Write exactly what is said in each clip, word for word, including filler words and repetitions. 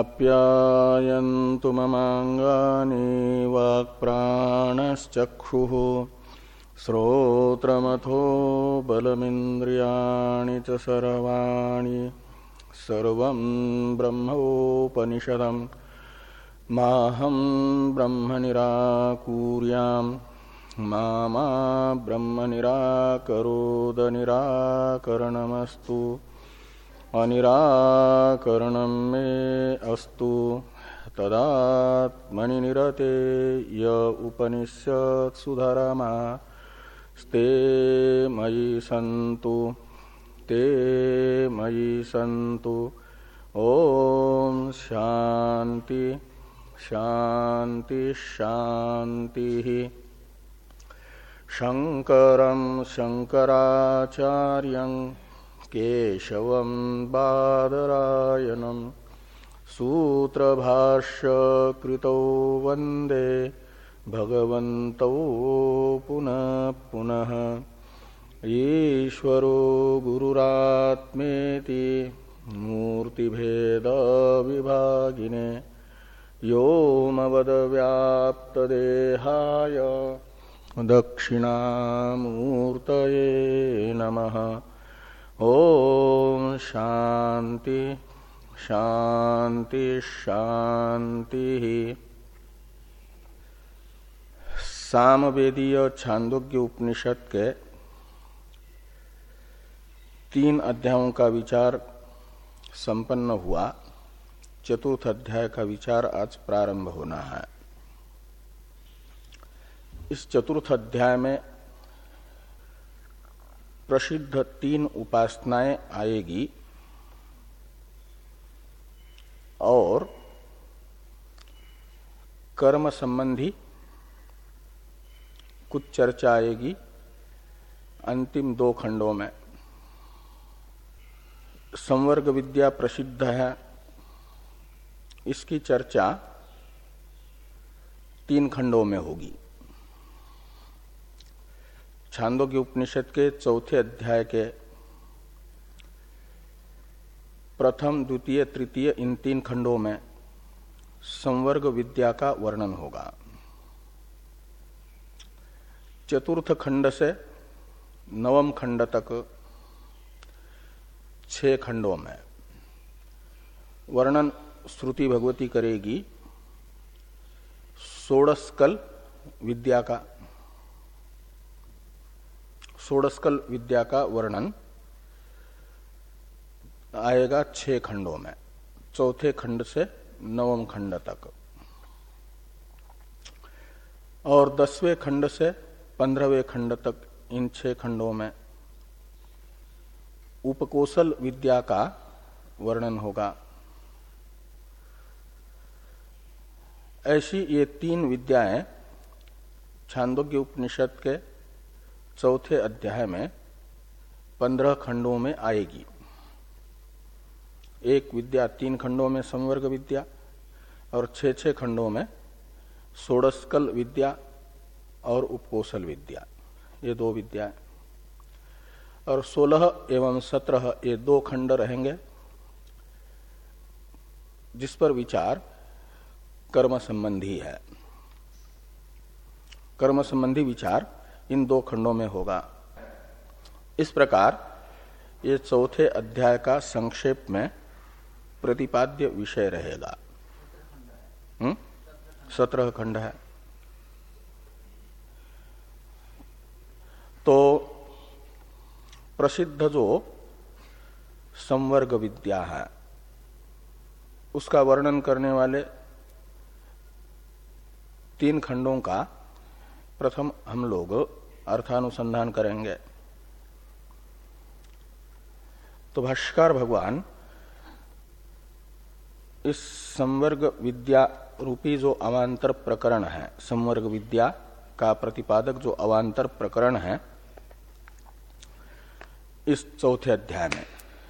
आप्यायन्तु ममाङ्गानि वाक्प्राणश्चक्षुः श्रोत्रमथो बलमिन्द्रियाणि च सर्वाणि सर्वं ब्रह्मोपनिषदम् माहं ब्रह्म निराकुर्याम् मा मा ब्रह्म निराकरोद निराकरणमस्तु अनिराकरणं मे अस्तु तदात्मनि निरते य उपनिषत्सु धर्मा स्ते मयि सन्तु ते मयि सन्तु। ओम शांति शांति शांति। शंकरं शंकराचार्यं केशवं बादरायणं सूत्रभाष्य कृतौ वंदे भगवन्तौ पुनः पुनः। ईश्वरो गुरुरात्मेति मूर्तिभेद विभागिने व्योमवद्व्याप्तदेहाय दक्षिणामूर्तये नमः। ओम शांति शांति शांति। सामवेदीय छांदोग्य उपनिषद के तीन अध्यायों का विचार संपन्न हुआ। चतुर्थ अध्याय का विचार आज प्रारंभ होना है। इस चतुर्थ अध्याय में प्रसिद्ध तीन उपासनाएं आएगी और कर्म संबंधी कुछ चर्चा आएगी अंतिम दो खंडों में। संवर्ग विद्या प्रसिद्ध है, इसकी चर्चा तीन खंडों में होगी। छांदोग्य उपनिषद के चौथे अध्याय के प्रथम द्वितीय तृतीय इन तीन खंडों में संवर्ग विद्या का वर्णन होगा। चतुर्थ खंड से नवम खंड तक छह खंडों में वर्णन श्रुति भगवती करेगी षोडशकल विद्या का। षोडशकल विद्या का वर्णन आएगा छह खंडों में, चौथे खंड से नवम खंड तक। और दसवें खंड से पंद्रहवें खंड तक इन छह खंडों में उपकोशल विद्या का वर्णन होगा। ऐसी ये तीन विद्याएं छांदोग्य उपनिषद के चौथे अध्याय में पंद्रह खंडों में आएगी। एक विद्या तीन खंडों में संवर्ग विद्या और छह छह खंडों में षोडशकल विद्या और उपकोशल विद्या, ये दो विद्या। और सोलह एवं सत्रह ये दो खंड रहेंगे जिस पर विचार कर्म संबंधी है। कर्म संबंधी विचार इन दो खंडों में होगा। इस प्रकार ये चौथे अध्याय का संक्षेप में प्रतिपाद्य विषय रहेगा। हम्म सत्रह खंड है। तो प्रसिद्ध जो संवर्ग विद्या है उसका वर्णन करने वाले तीन खंडों का प्रथम हम लोग अर्थानुसंधान करेंगे। तो भाष्यकार भगवान इस संवर्ग विद्या रूपी जो अवांतर प्रकरण है, संवर्ग विद्या का प्रतिपादक जो अवांतर प्रकरण है, इस चौथे अध्याय में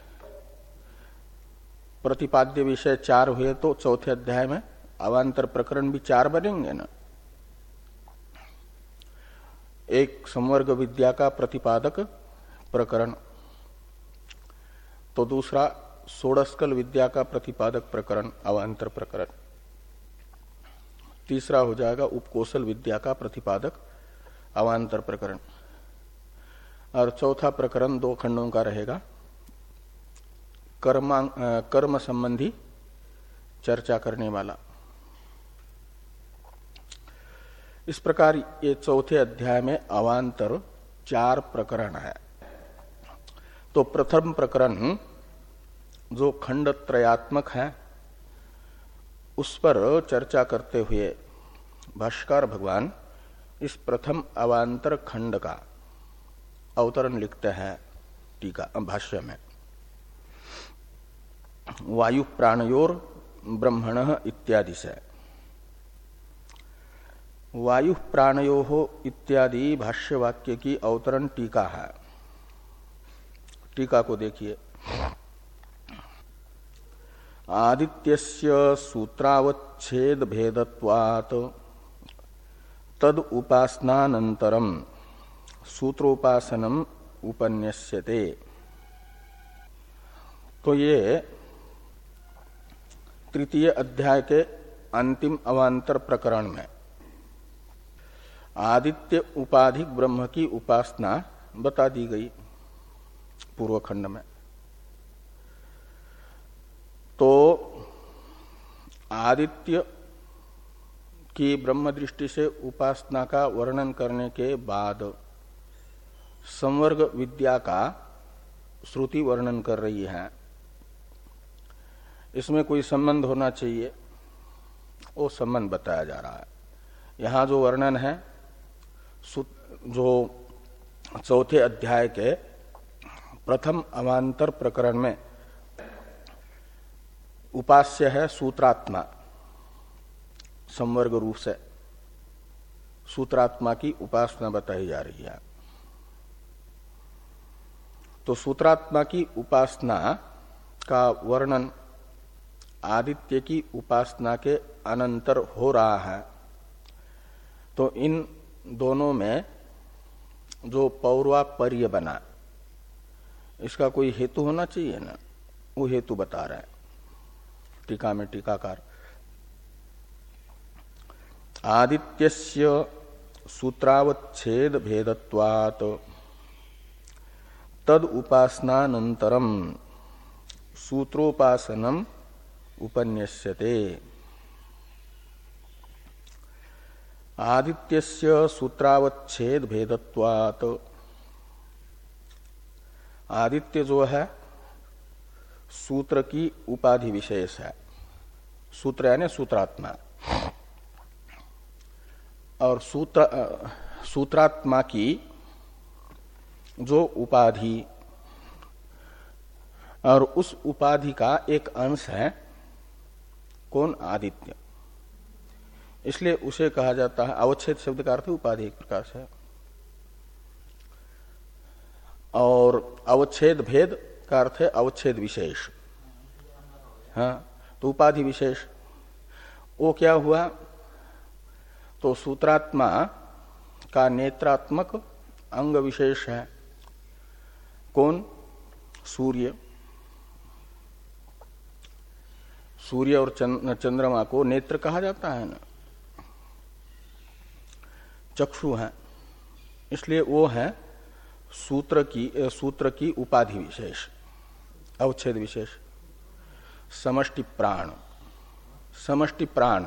प्रतिपाद्य विषय चार हुए तो चौथे अध्याय में अवांतर प्रकरण भी चार बनेंगे ना। एक संवर्ग विद्या का प्रतिपादक प्रकरण, तो दूसरा षोडस्कल विद्या का प्रतिपादक प्रकरण अवान्तर प्रकरण। तीसरा हो जाएगा उपकोशल विद्या का प्रतिपादक अवान्तर प्रकरण। और चौथा प्रकरण दो खंडों का रहेगा, कर्म कर्म संबंधी चर्चा करने वाला। इस प्रकार ये चौथे अध्याय में अवान्तर चार प्रकरण है। तो प्रथम प्रकरण जो खंड त्रयात्मक है उस पर चर्चा करते हुए भाष्यकार भगवान इस प्रथम अवान्तर खंड का अवतरण लिखते हैं टीका भाष्य में। वायु प्राणयोर ब्रह्मण इत्यादि से वायु प्राणयो इत्यादि भाष्य वाक्य की अवतरण टीका है। टीका को देखिए। आदित्यस्य सूत्रावच्छेद भेदत्वात् तद उपासनानंतरम सूत्रोपासनम उपन्यस्यते। तो ये तृतीय अध्याय के अंतिम अवान्तर प्रकरण में आदित्य उपाधिक ब्रह्म की उपासना बता दी गई पूर्व खंड में। तो आदित्य की ब्रह्म दृष्टि से उपासना का वर्णन करने के बाद संवर्ग विद्या का श्रुति वर्णन कर रही है। इसमें कोई संबंध होना चाहिए, वो संबंध बताया जा रहा है। यहां जो वर्णन है जो चौथे अध्याय के प्रथम अवान्तर प्रकरण में उपास्य है सूत्रात्मा, संवर्ग रूप से सूत्रात्मा की उपासना बताई जा रही है। तो सूत्रात्मा की उपासना का वर्णन आदित्य की उपासना के अनंतर हो रहा है। तो इन दोनों में जो पौर्वापर्य बना, इसका कोई हेतु होना चाहिए ना, वो हेतु बता रहा है टीका में टीकाकार। आदित्यस्य सूत्रावच्छेद भेदत्वात् तद उपासनानंतरम सूत्रोपासनम उपन्यस्यते। आदित्यस्य सूत्रावच्छेद भेदत्वात्, आदित्य जो है सूत्र की उपाधि विशेष है। सूत्र यानी सूत्रात्मा, और सूत्र सूत्रात्मा की जो उपाधि और उस उपाधि का एक अंश है कौन? आदित्य। इसलिए उसे कहा जाता है, अवच्छेद शब्द का अर्थ उपाधि एक प्रकार से, और अवच्छेद भेद का अर्थ है अवच्छेद विशेष। हाँ, तो उपाधि विशेष वो क्या हुआ? तो सूत्रात्मा का नेत्रात्मक अंग विशेष है कौन? सूर्य। सूर्य और चंद्रमा को नेत्र कहा जाता है ना, चक्षु है। इसलिए वो है सूत्र की सूत्र की उपाधि विशेष, अवच्छेद विशेष। समष्टि प्राण, समष्टि प्राण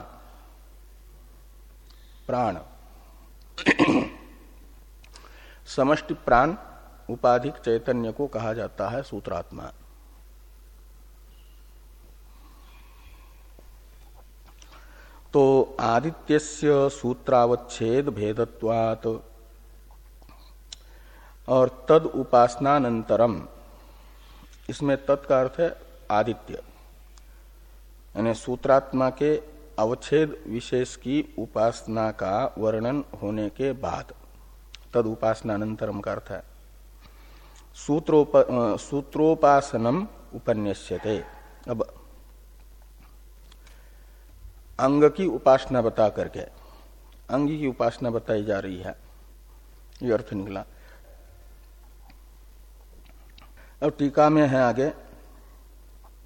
प्राण समष्टि प्राण उपाधिक चैतन्य को कहा जाता है सूत्रात्मा। तो आदित्यस्य सूत्रावच्छेद भेदत्वात् और तद उपासनानंतरम, इसमें तत् का अर्थ है आदित्य, यानी सूत्रात्मा के अवच्छेद विशेष की उपासना का वर्णन होने के बाद, तद उपासनानंतरम का अर्थ है सूत्रोप सूत्रोपासनम उपन्यस्यते। अब अंग की उपासना बता करके अंगी की उपासना बताई जा रही है, ये अर्थ निकला। अब टीका में है आगे,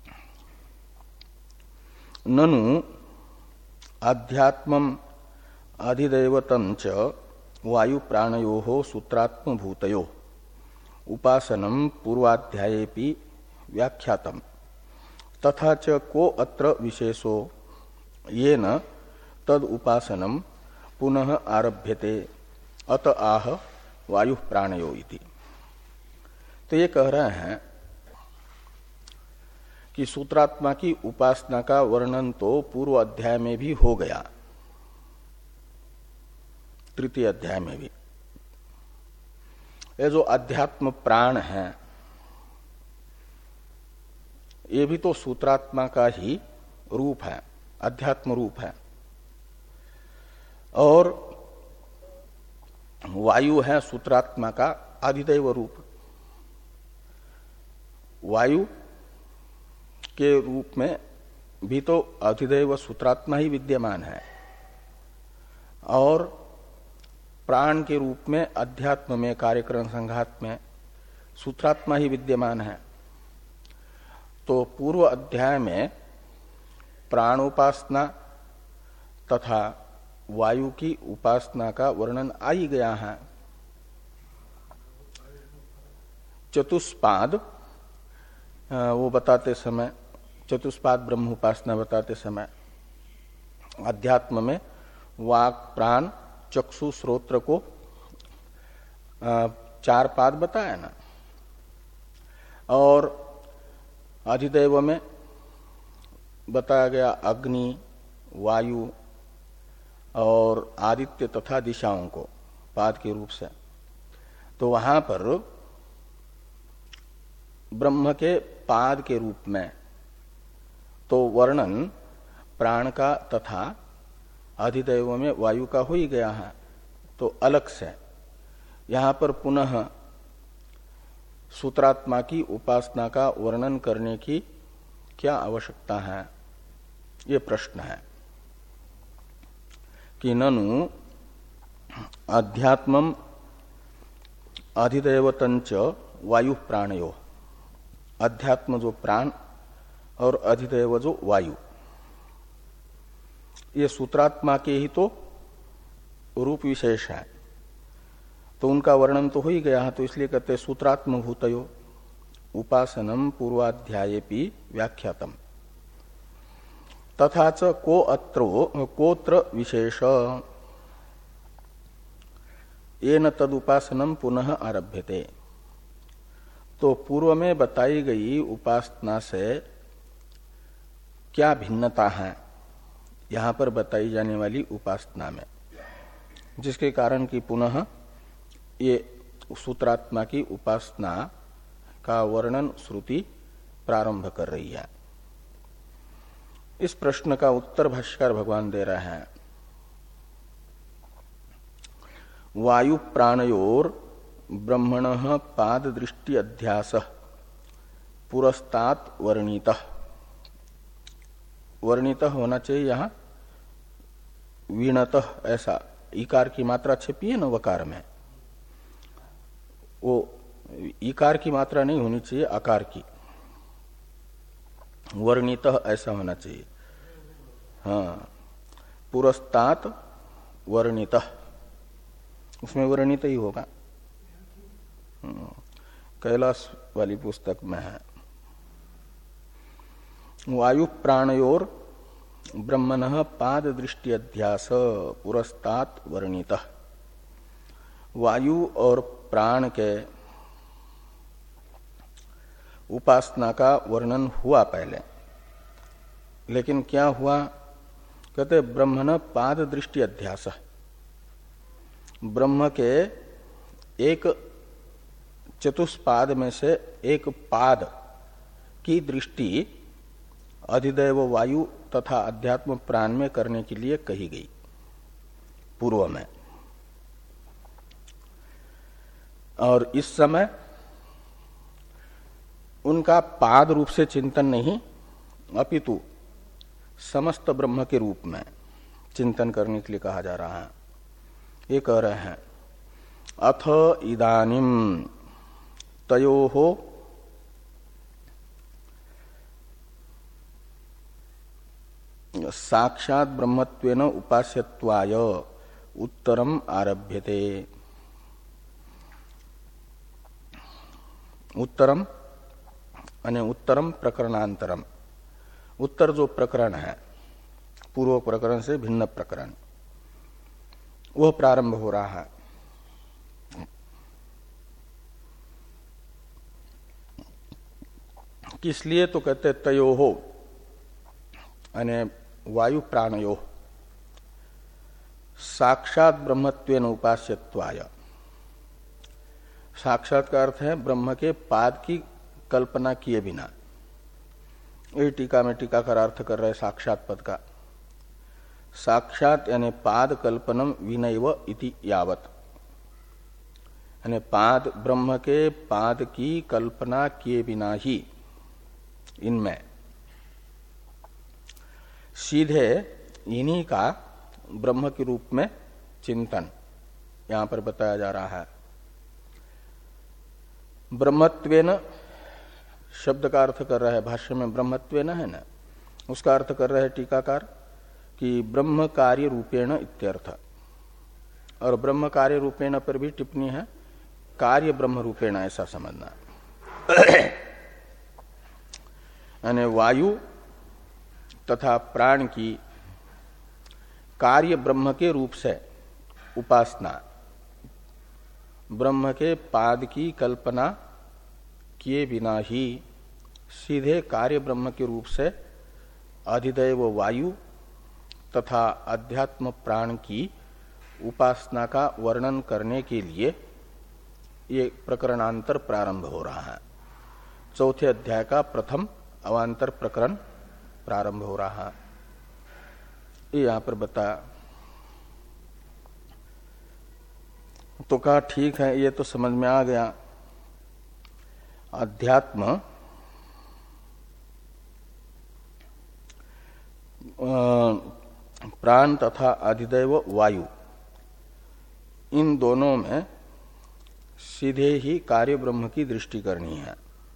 ननु आध्यात्मम अधिदैवतं च वायु प्राणयो सूत्रात्म भूतयो उपासनम पूर्वाध्यायेपि व्याख्यातम तथा च को अत्र विशेषो येन तद उपासनम पुनः आरभ्यते अत आह वायु प्राणयो इति। तो ये कह रहे हैं कि सूत्रात्मा की उपासना का वर्णन तो पूर्व अध्याय में भी हो गया, तृतीय अध्याय में भी। ये जो अध्यात्म प्राण है ये भी तो सूत्रात्मा का ही रूप है, अध्यात्म रूप है। और वायु है सूत्रात्मा का अधिदैव रूप। वायु के रूप में भी तो अधिदैव सूत्रात्मा ही विद्यमान है और प्राण के रूप में अध्यात्म में कार्यक्रम संघात में सूत्रात्मा ही विद्यमान है। तो पूर्व अध्याय में प्राणोपासना तथा वायु की उपासना का वर्णन आ ही गया है। चतुष्पाद वो बताते समय, चतुष्पाद ब्रह्म उपासना बताते समय अध्यात्म में वाक प्राण चक्षु श्रोत्र को चार पाद बताया ना, और अधिदैव में बताया गया अग्नि वायु और आदित्य तथा दिशाओं को पाद के रूप से। तो वहां पर ब्रह्म के पाद के रूप में तो वर्णन प्राण का तथा अधिदैव में वायु का हो ही गया है। तो अलग से यहां पर पुनः सूत्रात्मा की उपासना का वर्णन करने की क्या आवश्यकता है, ये प्रश्न है कि ननु अध्यात्मम अधिदैवतंच वायु प्राणयो, अध्यात्म जो प्राण और अधिदैव जो वायु, ये सूत्रात्मा के ही तो रूप विशेष है। तो उनका वर्णन तो हो ही गया है, तो इसलिए कहते सूत्रात्म भूतयो उपासनम पूर्वाध्यायेपि व्याख्यातम तथा च को अत्रो कोत्र विशेष येन तद उपासनम पुनः आरभ्यते। तो पूर्व में बताई गई उपासना से क्या भिन्नता है यहां पर बताई जाने वाली उपासना में, जिसके कारण कि पुनः ये सूत्रात्मा की उपासना का वर्णन श्रुति प्रारंभ कर रही है। इस प्रश्न का उत्तर भाष्यकार भगवान दे रहे हैं। वायु प्राणयोर ब्रह्मणः पाद दृष्टि अध्यास पुरस्तात् वर्णितः, वर्णितः होना चाहिए यहां वीणतः, ऐसा इकार की मात्रा छिपी है न वकार में, वो इकार की मात्रा नहीं होनी चाहिए, आकार की, वर्णितः ऐसा होना चाहिए। हाँ, पुरस्तात् वर्णितः, उसमें वर्णित ही होगा। कैलाश वाली पुस्तक में है। वायु प्राणयोर ब्रह्मणः पाद दृष्टि अध्यास पुरस्तात् वर्णितः। वायु और प्राण के उपासना का वर्णन हुआ पहले, लेकिन क्या हुआ, कहते ब्रह्मण पाद दृष्टि अध्यास, ब्रह्म के एक चतुष्पाद में से एक पाद की दृष्टि अधिदैव वायु तथा अध्यात्म प्राण में करने के लिए कही गई पूर्व में। और इस समय उनका पाद रूप से चिंतन नहीं, अपितु समस्त ब्रह्म के रूप में चिंतन करने के लिए कहा जा रहा है। ये कह रहे हैं अथ इदानीम तयोहो साक्षात ब्रह्मत्वेन उपास्यत्वाय उत्तरम आरभ्यते। उत्तरम अने उत्तरम प्रकरणांतरम, उत्तर जो प्रकरण है पूर्व प्रकरण से भिन्न प्रकरण, वह प्रारंभ हो रहा है। किस लिए तो कहते तयो हो अने वायु प्राणयो साक्षात ब्रह्मत्वेन उपास्यत्वाय। साक्षात का अर्थ है ब्रह्म के पाद की कल्पना किए बिना। ये टीका में टीकाकार अर्थ कर रहे साक्षात पद का। साक्षात यानी पाद कल्पनम विनैव इति यावत, यानी पाद ब्रह्म के पाद की कल्पना किए बिना ही इनमें सीधे इन्हीं का ब्रह्म के रूप में चिंतन यहां पर बताया जा रहा है। ब्रह्मत्वेन शब्द का अर्थ कर रहा है, भाष्य में ब्रह्मत्वेन है ना, उसका अर्थ कर रहे हैं टीकाकार कि ब्रह्म कार्य रूपेण इत्यर्थ। और ब्रह्म कार्य रूपेण पर भी टिप्पणी है, कार्य ब्रह्म रूपेण ऐसा समझना। यानी वायु तथा प्राण की कार्य ब्रह्म के रूप से उपासना, ब्रह्म के पाद की कल्पना किए बिना ही सीधे कार्य ब्रह्म के रूप से अधिदैव वायु तथा अध्यात्म प्राण की उपासना का वर्णन करने के लिए ये प्रकरणांतर प्रारंभ हो रहा है। चौथे अध्याय का प्रथम अवांतर प्रकरण प्रारंभ हो रहा है। ये यहां पर बताया तो कहा ठीक है, ये तो समझ में आ गया। अध्यात्म प्राण तथा अधिदैव वायु, इन दोनों में सीधे ही कार्य ब्रह्म की दृष्टि करनी है।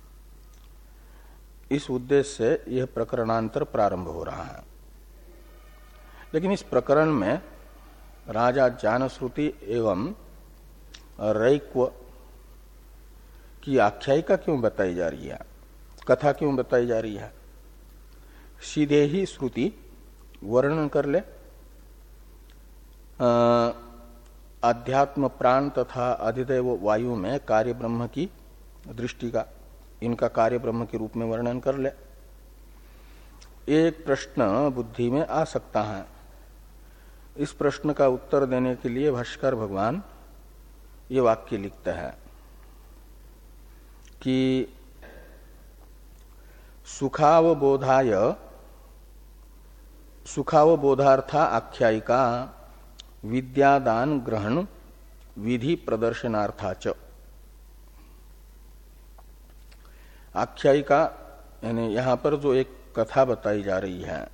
इस उद्देश्य से यह प्रकरणांतर प्रारंभ हो रहा है। लेकिन इस प्रकरण में राजा जानश्रुति एवं रैक्व की आख्यायिका क्यों बताई जा रही है, कथा क्यों बताई जा रही है? सीधे ही श्रुति वर्णन कर ले अध्यात्म प्राण तथा अधिदैव वायु में कार्य ब्रह्म की दृष्टि का, इनका कार्य ब्रह्म के रूप में वर्णन कर ले। एक प्रश्न बुद्धि में आ सकता है। इस प्रश्न का उत्तर देने के लिए भाष्कर भगवान ये वाक्य लिखते हैं कि सुखावबोधाय सुखावबोधार्था आख्यायिका विद्यादान ग्रहण विधि प्रदर्शनार्थाच। आख्यायिका यानी यहां पर जो एक कथा बताई जा रही है,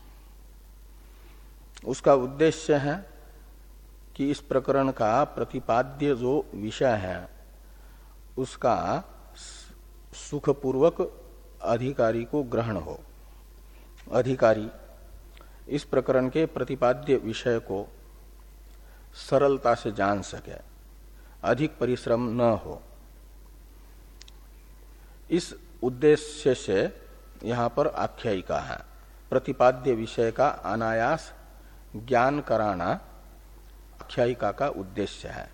उसका उद्देश्य है कि इस प्रकरण का प्रतिपाद्य जो विषय है उसका सुखपूर्वक अधिकारी को ग्रहण हो, अधिकारी इस प्रकरण के प्रतिपाद्य विषय को सरलता से जान सके, अधिक परिश्रम न हो। इस उद्देश्य से यहां पर आख्यायिका है। प्रतिपाद्य विषय का अनायास ज्ञान कराना आख्यायिका का उद्देश्य है।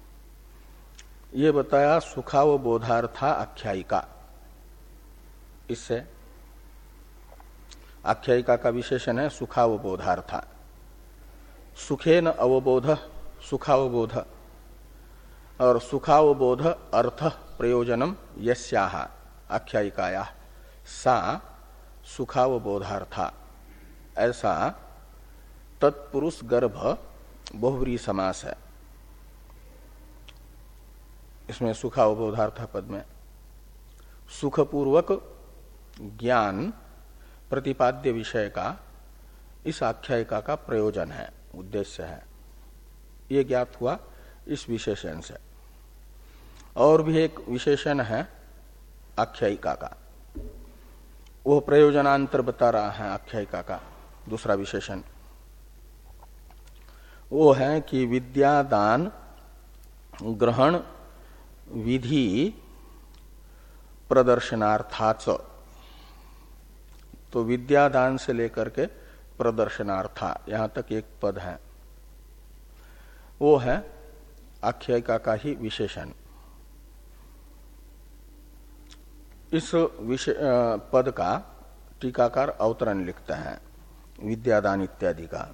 ये बताया सुखावबोधार्था आख्यायिका। इससे आख्यायिका का विशेषण है सुखावबोधार्था। सुखेन अवबोध सुखावबोध, और सुखावबोध अर्थ प्रयोजनम यस्याह आख्यायिकाया सा सुखावबोधार्था, ऐसा तत्पुरुष गर्भ बहुव्रीहि समास है। इसमें सुखावबोधार्थ पद में सुखपूर्वक ज्ञान प्रतिपाद्य विषय का इस आख्यायिका का प्रयोजन है, उद्देश्य है। ये ज्ञात हुआ इस विशेषण से। और भी एक विशेषण है आख्यायिका का, वो प्रयोजनांतर बता रहा है आख्यायिका का। दूसरा विशेषण वो है कि विद्यादान ग्रहण विधि प्रदर्शनार्थाच, तो विद्यादान से लेकर के प्रदर्शनार्था यहां तक एक पद है, वो है आख्यायिका का ही विशेषण। इस विषय पद का टीकाकार अवतरण लिखते हैं विद्यादान इत्यादि का।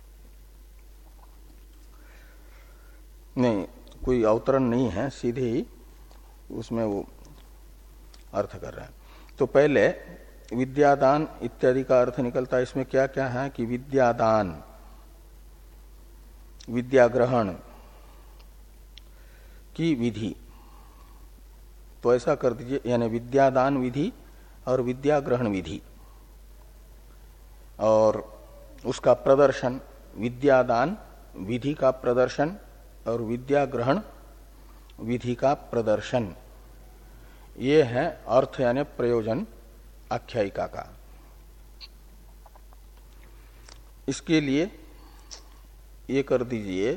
नहीं, कोई अवतरण नहीं है, सीधे ही उसमें वो अर्थ कर रहे हैं। तो पहले विद्यादान इत्यादि का अर्थ निकलता है इसमें क्या क्या है कि विद्यादान, विद्या ग्रहण की विधि, तो ऐसा कर दीजिए, यानी विद्यादान विधि और विद्या ग्रहण विधि और उसका प्रदर्शन, विद्यादान विधि का प्रदर्शन और विद्या ग्रहण विधि का प्रदर्शन, ये है अर्थ यानी प्रयोजन आख्यायिका का। इसके लिए ये कर दीजिए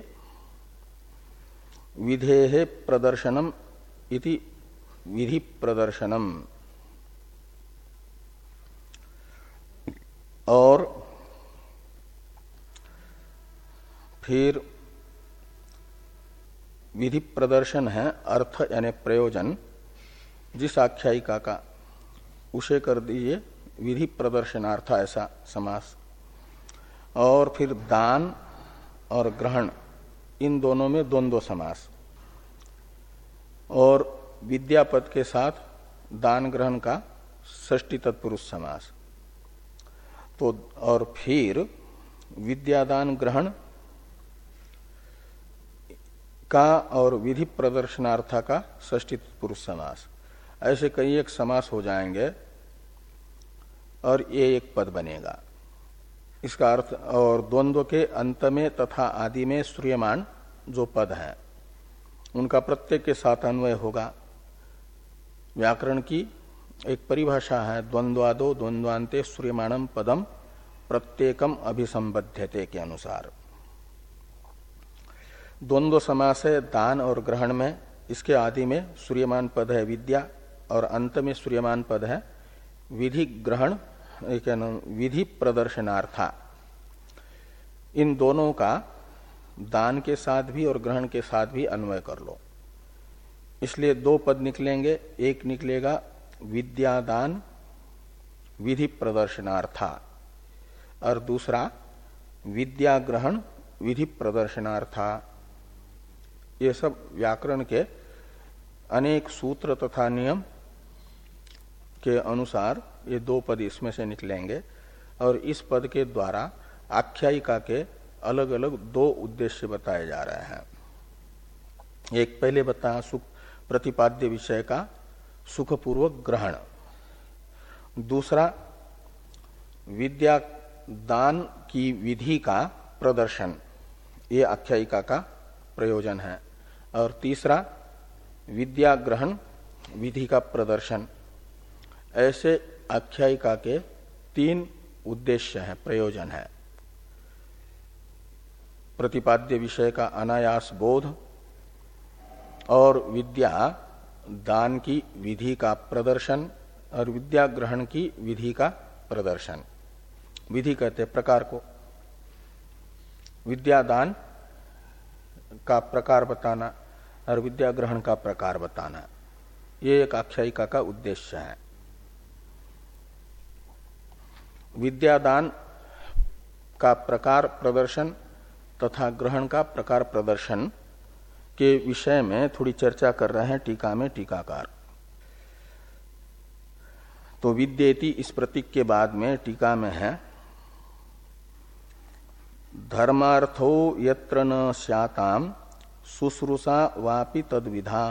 विधेः प्रदर्शनम इति विधि प्रदर्शनम, और फिर विधि प्रदर्शन है अर्थ यानी प्रयोजन जिस आख्यायिका का, उसे कर दीजिए विधि प्रदर्शनार्थ ऐसा समास। और फिर दान और ग्रहण इन दोनों में द्वंद्व समास, और विद्यापद के साथ दान ग्रहण का षष्ठी तत्पुरुष समास। तो और फिर विद्यादान ग्रहण का और विधि प्रदर्शनार्थ का षष्ठी तत्पुरुष समास, ऐसे कई एक समास हो जाएंगे और ये एक पद बनेगा। इसका अर्थ, और द्वंद्व के अंत में तथा आदि में श्रूयमाण जो पद हैं उनका प्रत्येक के साथ अन्वय होगा। व्याकरण की एक परिभाषा है, द्वंद्वादो द्वंद्वान्ते श्रूयमाणम पदम प्रत्येकम अभिसंबध्यते के अनुसार। द्वंद्व समास है दान और ग्रहण में, इसके आदि में श्रूयमाण पद है विद्या और अंत में श्रूयमाण पद है विधि ग्रहण विधि प्रदर्शनार्था। इन दोनों का दान के साथ भी और ग्रहण के साथ भी अन्वय कर लो, इसलिए दो पद निकलेंगे। एक निकलेगा विद्यादान विधि प्रदर्शनार्था और दूसरा विद्या ग्रहण विधि प्रदर्शनार्था। ये सब व्याकरण के अनेक सूत्र तथा नियम के अनुसार ये दो पद इसमें से निकलेंगे, और इस पद के द्वारा आख्यायिका के अलग अलग दो उद्देश्य बताए जा रहे हैं। एक पहले बताया सुख प्रतिपाद्य विषय का सुखपूर्वक ग्रहण, दूसरा विद्या दान की विधि का प्रदर्शन, ये आख्यायिका का प्रयोजन है, और तीसरा विद्या ग्रहण विधि का प्रदर्शन। ऐसे आख्यायिका के तीन उद्देश्य हैं, प्रयोजन है। प्रतिपाद्य विषय का अनायास बोध और विद्या दान की विधि का प्रदर्शन और विद्या ग्रहण की विधि का प्रदर्शन। विधि कहते हैं प्रकार को, विद्या दान का प्रकार बताना और विद्या ग्रहण का प्रकार बताना, ये एक आख्यायिका का उद्देश्य है। विद्यादान का प्रकार प्रदर्शन तथा ग्रहण का प्रकार प्रदर्शन के विषय में थोड़ी चर्चा कर रहे हैं टीका में टीकाकार। तो विद्येति इस प्रतीक के बाद में टीका में है धर्मार्थो यत्र न स्याताम शुश्रूषा वापि तद्विधा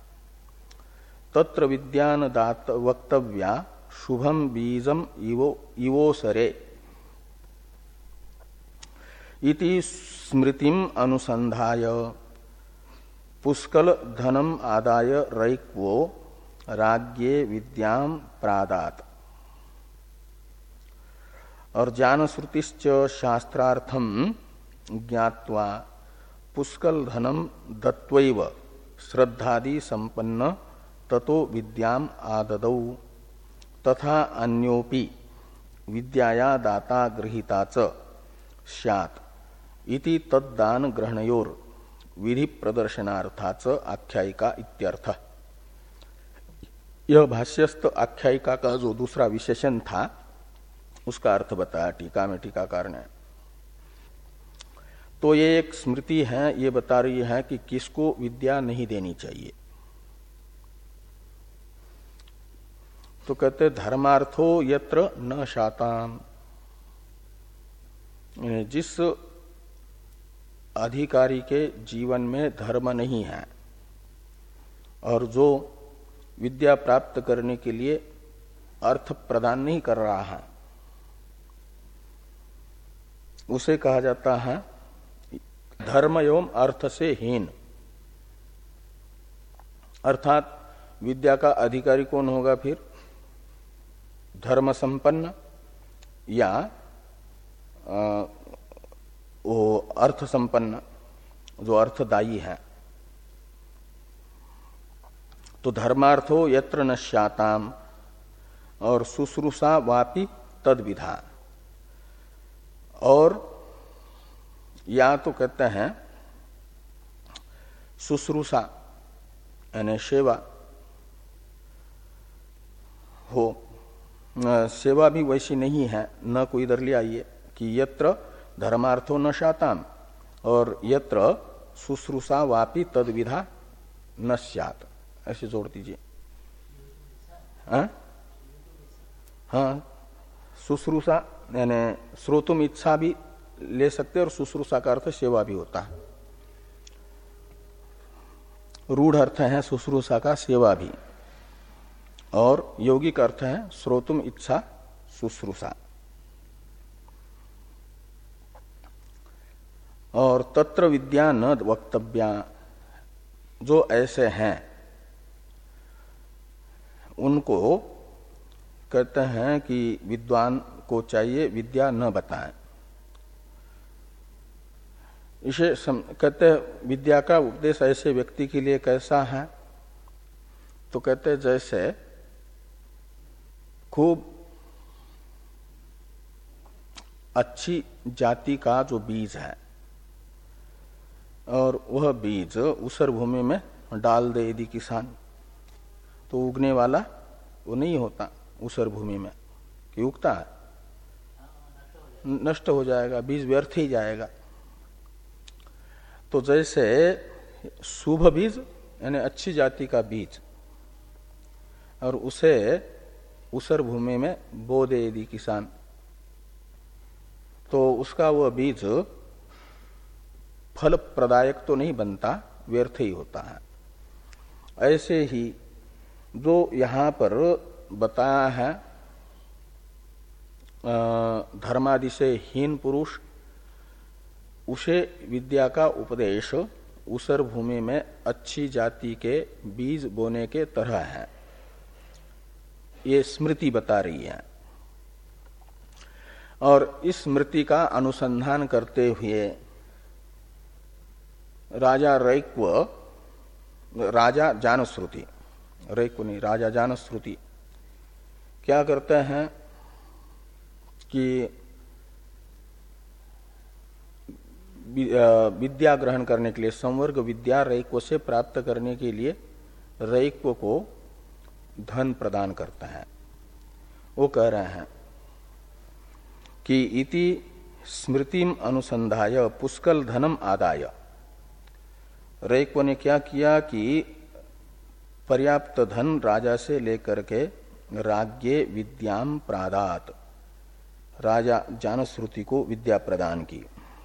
तत्र विद्यान दात वक्तव्या शुभम बीजम इवो इवोसरे इति स्मृतिम अनुसंधाय पुष्कल धनम आदाय रैक्वो राज्ञे विद्याम प्रादात। और ज्ञान श्रुतिश्च शास्त्रार्थम ज्ञात्वा पुष्कल धनम दत्वैव श्रद्धादि संपन्न ततो विद्याम आददौ तथा अन्योपि विद्याया दाता गृहीता च स्यात् इति तद्दान ग्रहणयोर विधि प्रदर्शनार्थाच आख्यायिका इत्यर्थ। यह भाष्यस्थ आख्यायिका का जो दूसरा विशेषण था उसका अर्थ बताया टीका में टीकाकार ने। तो ये एक स्मृति है, ये बता रही है कि किसको विद्या नहीं देनी चाहिए। तो कहते धर्मार्थो यत्र न शाताम, जिस अधिकारी के जीवन में धर्म नहीं है और जो विद्या प्राप्त करने के लिए अर्थ प्रदान नहीं कर रहा है, उसे कहा जाता है धर्म एवं अर्थ से हीन। अर्थात विद्या का अधिकारी कौन होगा फिर? धर्म संपन्न या आ, वो अर्थ संपन्न, जो अर्थदायी है। तो धर्मार्थो यत्र नश्याताम और शुश्रूषा वापि तद विधा, और या तो कहते हैं शुश्रूषा यानी सेवा हो, सेवा भी वैसी नहीं है, न कोई इधर ले आइए कि यत्र धर्मार्थो न शाताम और यत्र शुश्रूषा वापि तद विधा न स्यात्, ऐसे जोड़ दीजिए। हाँ हाँ, शुश्रूषा यानी श्रोतुम इच्छा भी ले सकते और शुश्रूषा का अर्थ सेवा भी होता है। रूढ़ अर्थ है शुश्रूषा का सेवा भी, और यौगिक अर्थ है श्रोतुम इच्छा शुश्रूषा। और तत्र विद्या न वक्तव्या, जो ऐसे हैं उनको कहते हैं कि विद्वान को चाहिए विद्या न बताएं। इसे कहते हैं विद्या का उपदेश ऐसे व्यक्ति के लिए कैसा है? तो कहते हैं जैसे खूब अच्छी जाति का जो बीज है और वह बीज ऊसर भूमि में डाल दे यदि किसान, तो उगने वाला वो नहीं होता ऊसर भूमि में, कि उगता है, नष्ट हो जाएगा, बीज व्यर्थ ही जाएगा। तो जैसे शुभ बीज यानी अच्छी जाति का बीज और उसे ऊसर भूमि में बो दे यदि किसान, तो उसका वह बीज फल प्रदायक तो नहीं बनता, व्यर्थ ही होता है। ऐसे ही जो यहां पर बताया है धर्मादि से हीन पुरुष, उसे विद्या का उपदेश ऊसर भूमि में अच्छी जाति के बीज बोने के तरह है, ये स्मृति बता रही है। और इस स्मृति का अनुसंधान करते हुए राजा रैक्व, राजा जानश्रुति, रैक्व नहीं, राजा जानश्रुति क्या करते हैं कि विद्या ग्रहण करने के लिए, संवर्ग विद्या रैक्व से प्राप्त करने के लिए रैक्व को धन प्रदान करता है। वो कह रहे हैं कि इति स्मृतिम अनुसंधाय पुष्कल धनम आदाय, रैक्व ने क्या किया कि पर्याप्त धन राजा से लेकर के राज्ञे विद्याम प्रादात, राजा जानश्रुति को विद्या प्रदान की।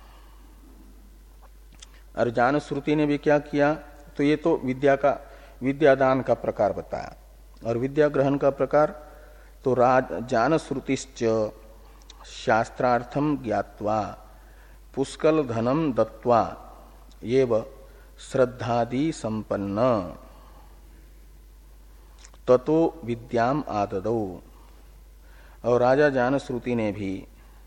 और जानश्रुति ने भी क्या किया? तो ये तो विद्या का विद्यादान का प्रकार बताया, और विद्या ग्रहण का प्रकार तो राज जानश्रुतिश्च शास्त्रार्थम ज्ञात्वा पुष्कल धनम दत्वा एव श्रद्धादि संपन्न ततो विद्याम आददौ। और राजा जानश्रुति ने भी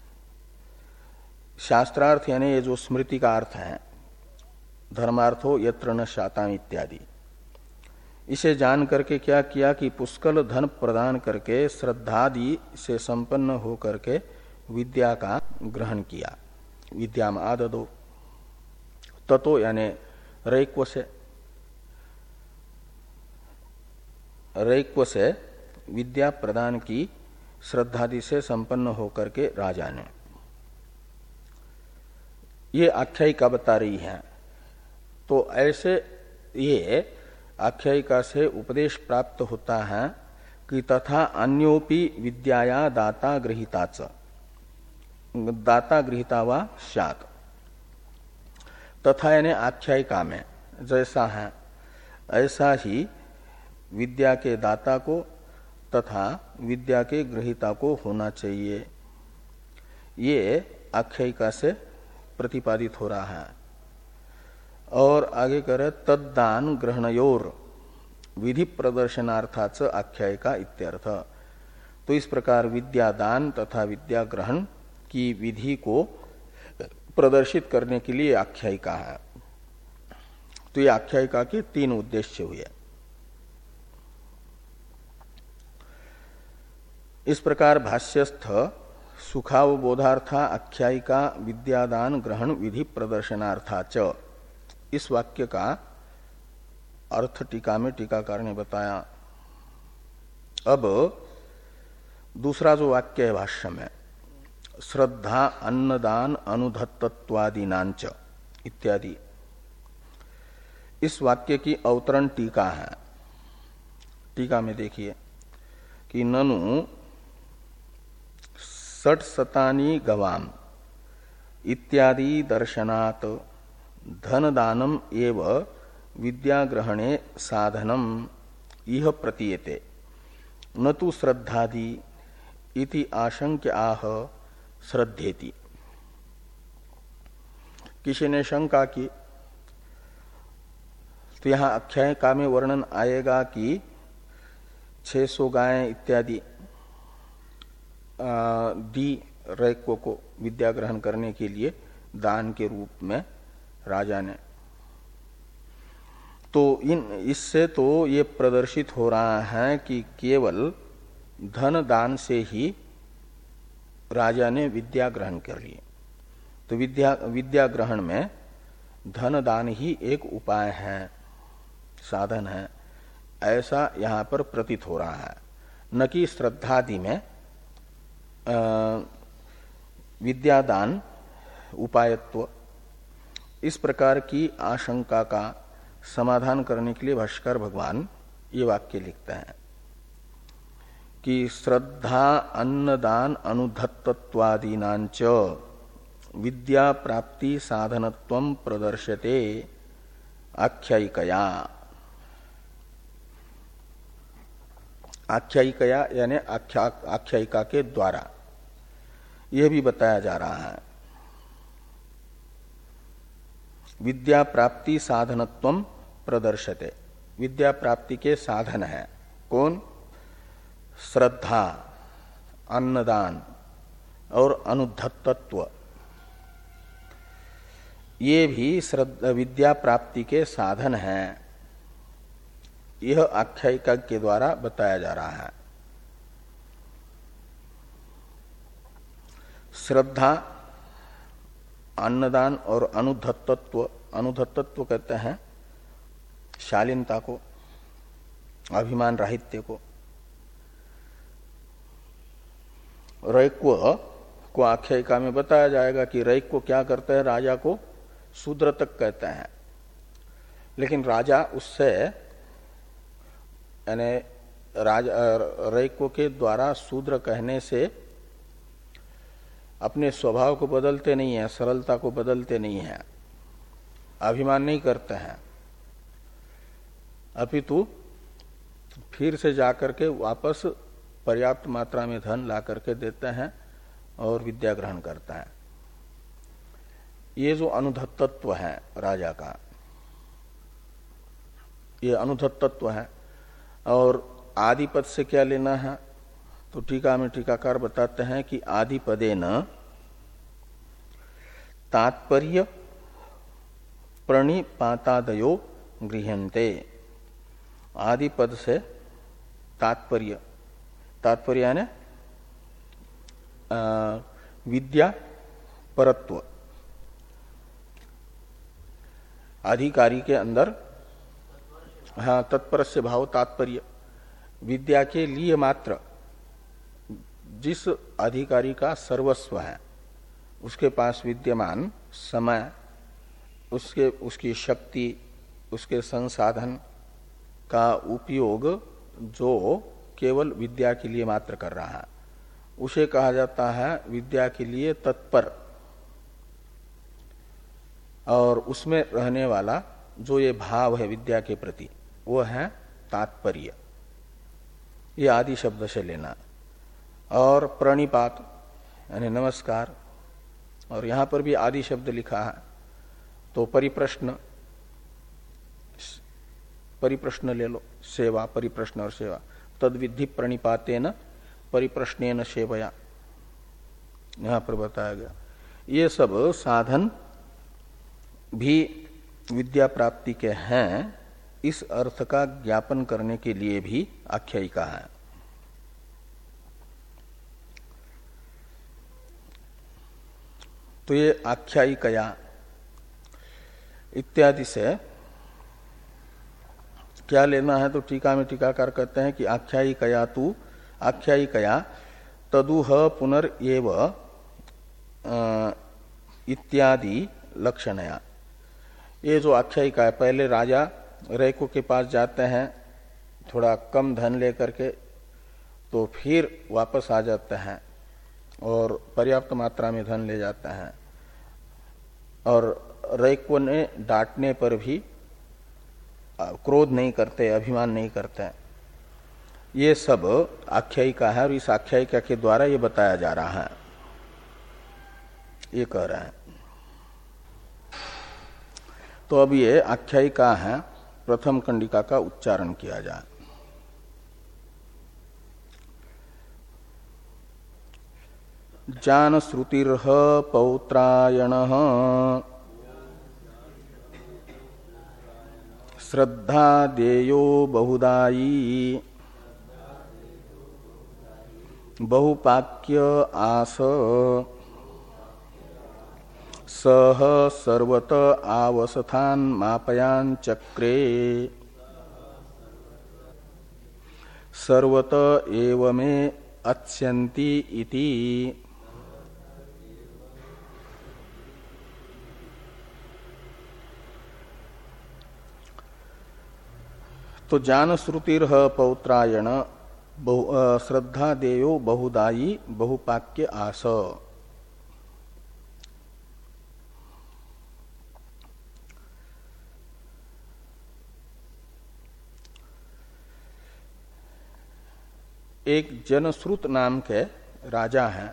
शास्त्रार्थ यानी ये जो स्मृति का अर्थ है, धर्मार्थो यत्र न शाताम इत्यादि, इसे जान करके क्या किया कि पुष्कल धन प्रदान करके श्रद्धादि से संपन्न हो करके विद्या का ग्रहण किया। विद्या में आददो ततो यानी रैक्व से, रैक्व से विद्या प्रदान की श्रद्धादि से संपन्न होकर के राजा ने। ये आख्यायिका बता रही है। तो ऐसे ये आख्यायिका से उपदेश प्राप्त होता है कि तथा अन्योपि विद्याया दाता गृहीता च, दाता गृहीता वा स्यात्, तथा यानी आख्यायिका में जैसा है ऐसा ही विद्या के दाता को तथा विद्या के ग्रहीता को होना चाहिए। ये आख्यायिका से प्रतिपादित हो रहा है। और आगे करे तद्दान ग्रहणयोर विधि प्रदर्शनार्थाच आख्यायिका इत्यर्थ। तो इस प्रकार विद्यादान तथा विद्या ग्रहण की विधि को प्रदर्शित करने के लिए आख्यायिका है। तो ये आख्यायिका के तीन उद्देश्य हुए। इस प्रकार भाष्यस्थ सुखावबोधार्था आख्यायिका विद्यादान ग्रहण विधि प्रदर्शनार्था च, इस वाक्य का अर्थ टीका में टीकाकार ने बताया। अब दूसरा जो वाक्य है भाष्य में, श्रद्धा अन्नदान अनुधत्तत्वादीनांच इत्यादि, इस वाक्य की अवतरण टीका है। टीका में देखिए कि ननु षट शतानि गवाम इत्यादि दर्शनात् धन दानम एव विद्याग्रहणे साधनम इह प्रतीयते न तो श्रद्धादि इति आशंक्य आह श्रद्धेति। किसी ने शंका की, तो यहां आख्यायिका में वर्णन आएगा कि छह सौ गायें इत्यादि दी रैक्व को विद्या ग्रहण करने के लिए दान के रूप में राजा ने। तो इन इससे तो ये प्रदर्शित हो रहा है कि केवल धन दान से ही राजा ने विद्या ग्रहण कर ली। तो विद्या विद्या ग्रहण में धन दान ही एक उपाय है, साधन है, ऐसा यहां पर प्रतीत हो रहा है, न कि श्रद्धादि में विद्यादान उपायत्व। इस प्रकार की आशंका का समाधान करने के लिए भाष्कर भगवान ये वाक्य लिखते हैं कि श्रद्धा अन्नदान अनुधत्तत्वादीनांच विद्या प्राप्ति साधनत्वं प्रदर्श्यते आख्यायिकया। आख्यायिकया यानी आख्या आख्यायिका के द्वारा यह भी बताया जा रहा है। विद्या प्राप्ति साधनत्वं प्रदर्श्यते, विद्या प्राप्ति के साधन है कौन? श्रद्धा, अन्नदान और अनुधत्तत्व, ये भी श्रद्धा विद्या प्राप्ति के साधन हैं। यह आख्यायिका के द्वारा बताया जा रहा है। श्रद्धा, अन्नदान और अनुधत्तत्व, अनुधत्तत्व कहते हैं शालीनता को, अभिमान राहित्य को। रैक्व को आख्यायिका में बताया जाएगा कि रैक्व क्या करते हैं, राजा को शूद्र तक कहते हैं, लेकिन राजा उससे यानी रैक्व के द्वारा शूद्र कहने से अपने स्वभाव को बदलते नहीं है, सरलता को बदलते नहीं है, अभिमान नहीं करते हैं, अपितु फिर से जाकर के वापस पर्याप्त मात्रा में धन ला करके देते हैं और विद्या ग्रहण करता है। ये जो अनुधत्तत्व है राजा का, ये अनुधत्तत्व है। और आदिपद से क्या लेना है? तो टीका में टीकाकार बताते हैं कि आदिपदे न तात्पर्य प्रणिपातादयो गृह्यन्ते। आदि पद से तात्पर्य, तात्पर्य यानी विद्या परत्व, अधिकारी के अंदर, हाँ तत्परस्य भाव तात्पर्य, विद्या के लिए मात्र जिस अधिकारी का सर्वस्व है उसके पास विद्यमान समय, उसके उसकी शक्ति, उसके संसाधन का उपयोग जो केवल विद्या के लिए मात्र कर रहा है उसे कहा जाता है विद्या के लिए तत्पर। और उसमें रहने वाला जो ये भाव है विद्या के प्रति वो है तात्पर्य, ये आदि शब्द से लेना। और प्रणिपात यानी नमस्कार, और यहां पर भी आदि शब्द लिखा है तो परिप्रश्न, परिप्रश्न ले लो, सेवा, परिप्रश्न और सेवा। तद विधि प्रणिपातेन परिप्रश्नेन सेवया, यहां पर बताया गया। ये सब साधन भी विद्या प्राप्ति के हैं, इस अर्थ का ज्ञापन करने के लिए भी आख्यायिका है। तो ये आख्यायिकया इत्यादि से क्या लेना है, तो टीका में टीकाकार कहते हैं कि आख्यायिकया तु आख्यायिकया तदुह पुनर्एव इत्यादि लक्षणया। ये जो आख्यायिका है, पहले राजा रैको के पास जाते हैं थोड़ा कम धन लेकर के, तो फिर वापस आ जाते हैं और पर्याप्त मात्रा में धन ले जाते हैं, और रैको ने डांटने पर भी क्रोध नहीं करते, अभिमान नहीं करते। ये सब आख्यायिका है और इस आख्यायिका के द्वारा ये बताया जा रहा है, ये कह रहे हैं। तो अब ये आख्यायिका है, प्रथम कंडिका का उच्चारण किया जाए। जान श्रुतिर्ह पौत्रायणः श्रद्धा देयो बहुदायी बहुपाक्य आस सह सर्वत आवसथान मापयान चक्रे सर्वत एव में अत्स्यन्ति इति। तो जान श्रुतिर्ह पौत्रायण बहु श्रद्धा देयो बहुदायी बहुपाक्य आस। एक जनश्रुत नाम के राजा हैं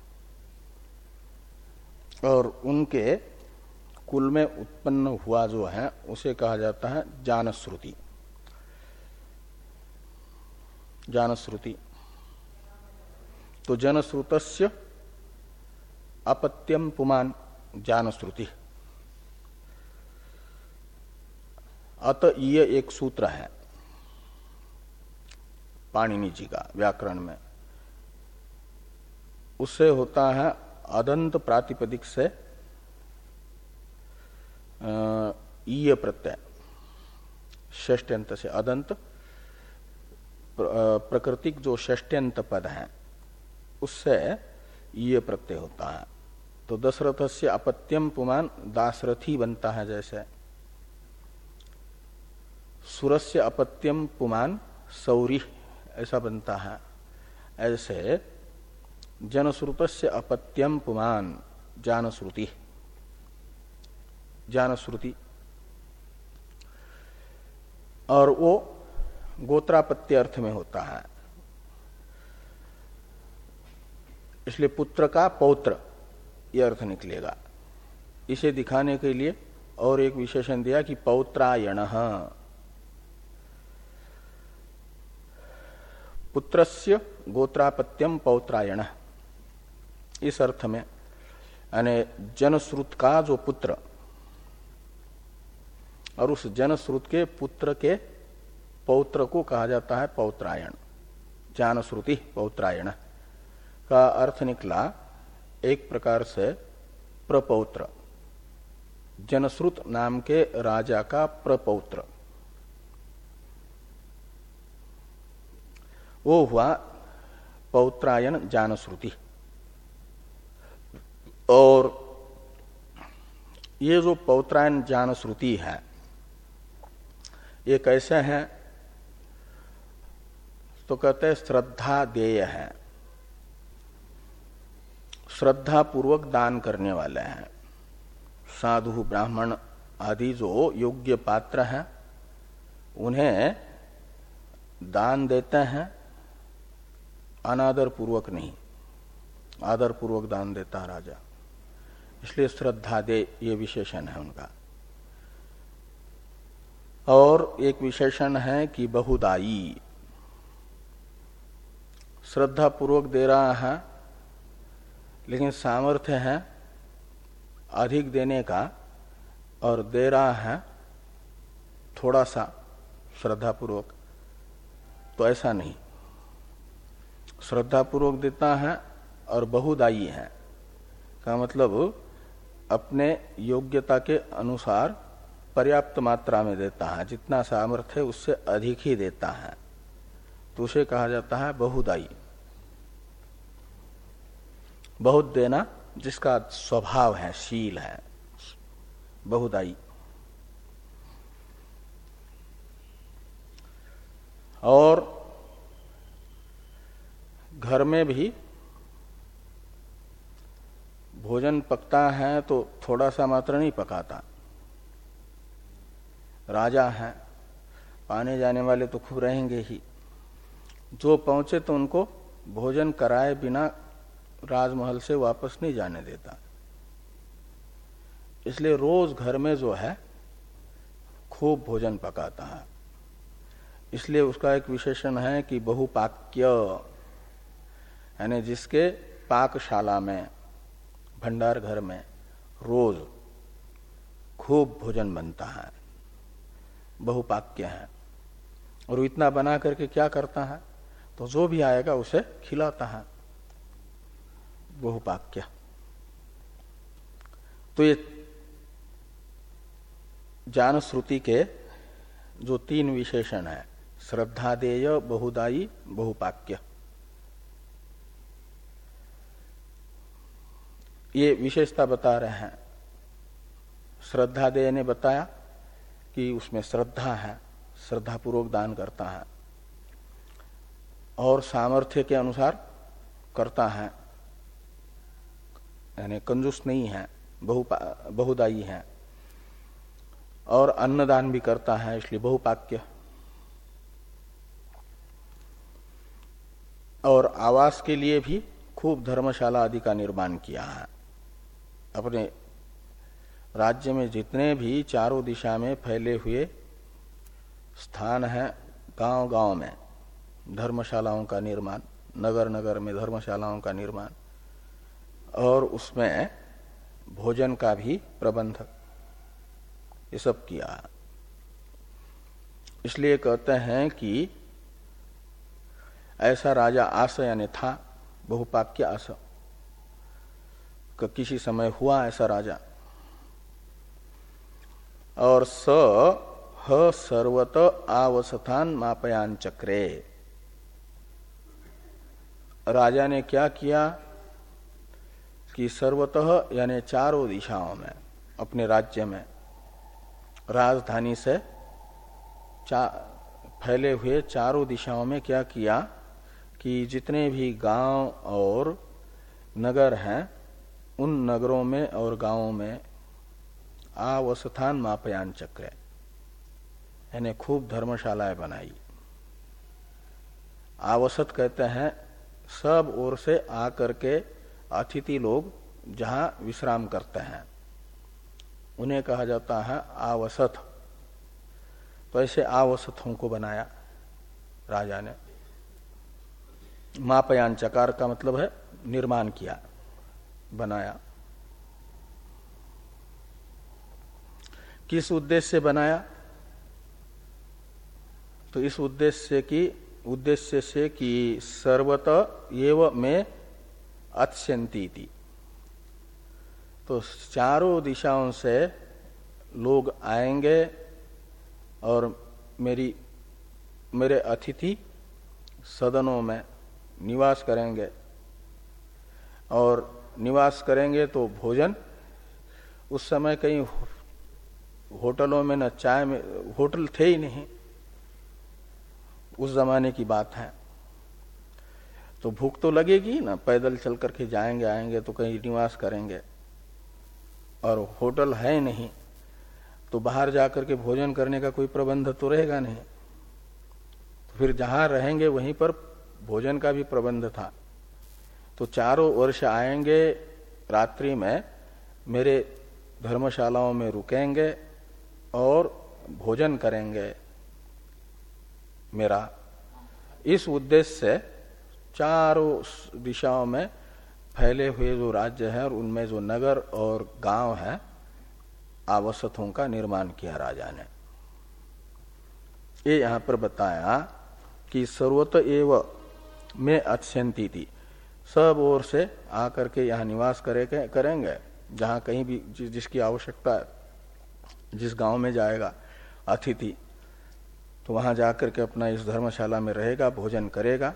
और उनके कुल में उत्पन्न हुआ जो है उसे कहा जाता है जानश्रुति। जानश्रुति तो जनश्रुतस्य अपत्यम पुमान जानश्रुति। अत ये एक सूत्र है पाणिनि जी का व्याकरण में, उससे होता है अदंत प्रातिपदिक से ईय प्रत्यय, षष्ट्यंत से अदंत प्रकृतिक जो षष्ट्यंत पद है उससे ईय प्रत्यय होता है। तो दशरथ से अपत्यम पुमान दाशरथी बनता है, जैसे सुरस्य अपत्यम पुमान सौरी ऐसा बनता है, ऐसे जनश्रुतस्य अपत्यम पुमान जानश्रुति जानश्रुति। और वो गोत्रापत्य अर्थ में होता है, इसलिए पुत्र का पौत्र यह अर्थ निकलेगा। इसे दिखाने के लिए और एक विशेषण दिया कि पौत्रायणः, पुत्रस्य गोत्रापत्यम पौत्रायण, इस अर्थ में यानी जनश्रुत का जो पुत्र, और उस जनश्रुत के पुत्र के पौत्र को कहा जाता है पौत्रायण। जानश्रुति पौत्रायण का अर्थ निकला एक प्रकार से प्रपौत्र, जनश्रुत नाम के राजा का प्रपौत्र, वो हुआ पौत्रायण जानश्रुति। और ये जो पौत्रायण जानश्रुति है ये कैसे है, तो कहते हैं श्रद्धा देय है, श्रद्धा पूर्वक दान करने वाले हैं। साधु ब्राह्मण आदि जो योग्य पात्र हैं उन्हें दान देते हैं, अनादर पूर्वक नहीं, आदर पूर्वक दान देता है राजा, इसलिए श्रद्धा दे ये विशेषण है उनका। और एक विशेषण है कि बहुदायी, श्रद्धा पूर्वक दे रहा है लेकिन सामर्थ्य है अधिक देने का, और दे रहा है थोड़ा सा श्रद्धा पूर्वक, तो ऐसा नहीं। श्रद्धा पूर्वक देता है और बहुदायी है का मतलब अपने योग्यता के अनुसार पर्याप्त मात्रा में देता है, जितना सामर्थ्य है उससे अधिक ही देता है, तो उसे कहा जाता है बहुदायी। बहुत देना जिसका स्वभाव है, शील है, बहुदायी। और घर में भी भोजन पकता है तो थोड़ा सा मात्र नहीं पकाता, राजा है, आने जाने वाले तो खूब रहेंगे ही, जो पहुंचे तो उनको भोजन कराए बिना राजमहल से वापस नहीं जाने देता। इसलिए रोज घर में जो है खूब भोजन पकाता है। इसलिए उसका एक विशेषण है कि बहुपाक्य, यानी जिसके पाकशाला में, भंडार घर में रोज खूब भोजन बनता है, बहुपाक्य है। और इतना बना करके क्या करता है, तो जो भी आएगा उसे खिलाता है, बहुपाक्य। तो ये जानश्रुति के जो तीन विशेषण है, श्रद्धादेय, बहुदायी, बहुपाक्य, ये विशेषता बता रहे हैं। श्रद्धादेय ने बताया कि उसमें श्रद्धा है, श्रद्धा पूर्वक दान करता है और सामर्थ्य के अनुसार करता है, यानी कंजूस नहीं है, बहु बहुदायी है। और अन्नदान भी करता है, इसलिए बहुपाक्य। और आवास के लिए भी खूब धर्मशाला आदि का निर्माण किया है। अपने राज्य में जितने भी चारों दिशा में फैले हुए स्थान हैं, गांव गांव में धर्मशालाओं का निर्माण, नगर नगर में धर्मशालाओं का निर्माण, और उसमें भोजन का भी प्रबंध, ये सब किया। इसलिए कहते हैं कि ऐसा राजा आस, यानी था, बहुपाक्य आस, किसी समय हुआ ऐसा राजा। और स ह सर्वत आवसथान मापयान चक्रे, राजा ने क्या किया कि सर्वतः यानी चारों दिशाओं में, अपने राज्य में राजधानी से चा, फैले हुए चारों दिशाओं में क्या किया कि जितने भी गांव और नगर हैं उन नगरों में और गांवों में आवस्थान मापयान चक्र, यानी खूब धर्मशालाएं बनाई। आवसत कहते हैं सब ओर से आकर के अतिथि लोग जहां विश्राम करते हैं उन्हें कहा जाता है आवसत। तो ऐसे आवसतों को बनाया राजा ने। मापयान चकार का मतलब है निर्माण किया, बनाया। किस उद्देश्य से बनाया? तो इस उद्देश्य की उद्देश्य से कि सर्वतः एव में अत्यंती थी। तो चारों दिशाओं से लोग आएंगे और मेरी मेरे अतिथि सदनों में निवास करेंगे, और निवास करेंगे तो भोजन, उस समय कहीं होटलों में न चाय में, होटल थे ही नहीं, उस जमाने की बात है। तो भूख तो लगेगी ना, पैदल चल करके जाएंगे आएंगे तो कहीं निवास करेंगे, और होटल है नहीं तो बाहर जाकर के भोजन करने का कोई प्रबंध तो रहेगा नहीं। तो फिर जहां रहेंगे वहीं पर भोजन का भी प्रबंध था। तो चारों वर्ष आएंगे, रात्रि में मेरे धर्मशालाओं में रुकेंगे और भोजन करेंगे मेरा। इस उद्देश्य से चारों दिशाओं में फैले हुए जो राज्य है और उनमें जो नगर और गांव है, आवासों का निर्माण किया राजा ने। ये यहां पर बताया कि सर्वत एव में अत्यंती थी, सब ओर से आकर के यहाँ निवास करेंगे करेंगे जहाँ कहीं भी जि, जिसकी आवश्यकता है, जिस गांव में जाएगा अतिथि तो वहां जाकर के अपना इस धर्मशाला में रहेगा, भोजन करेगा,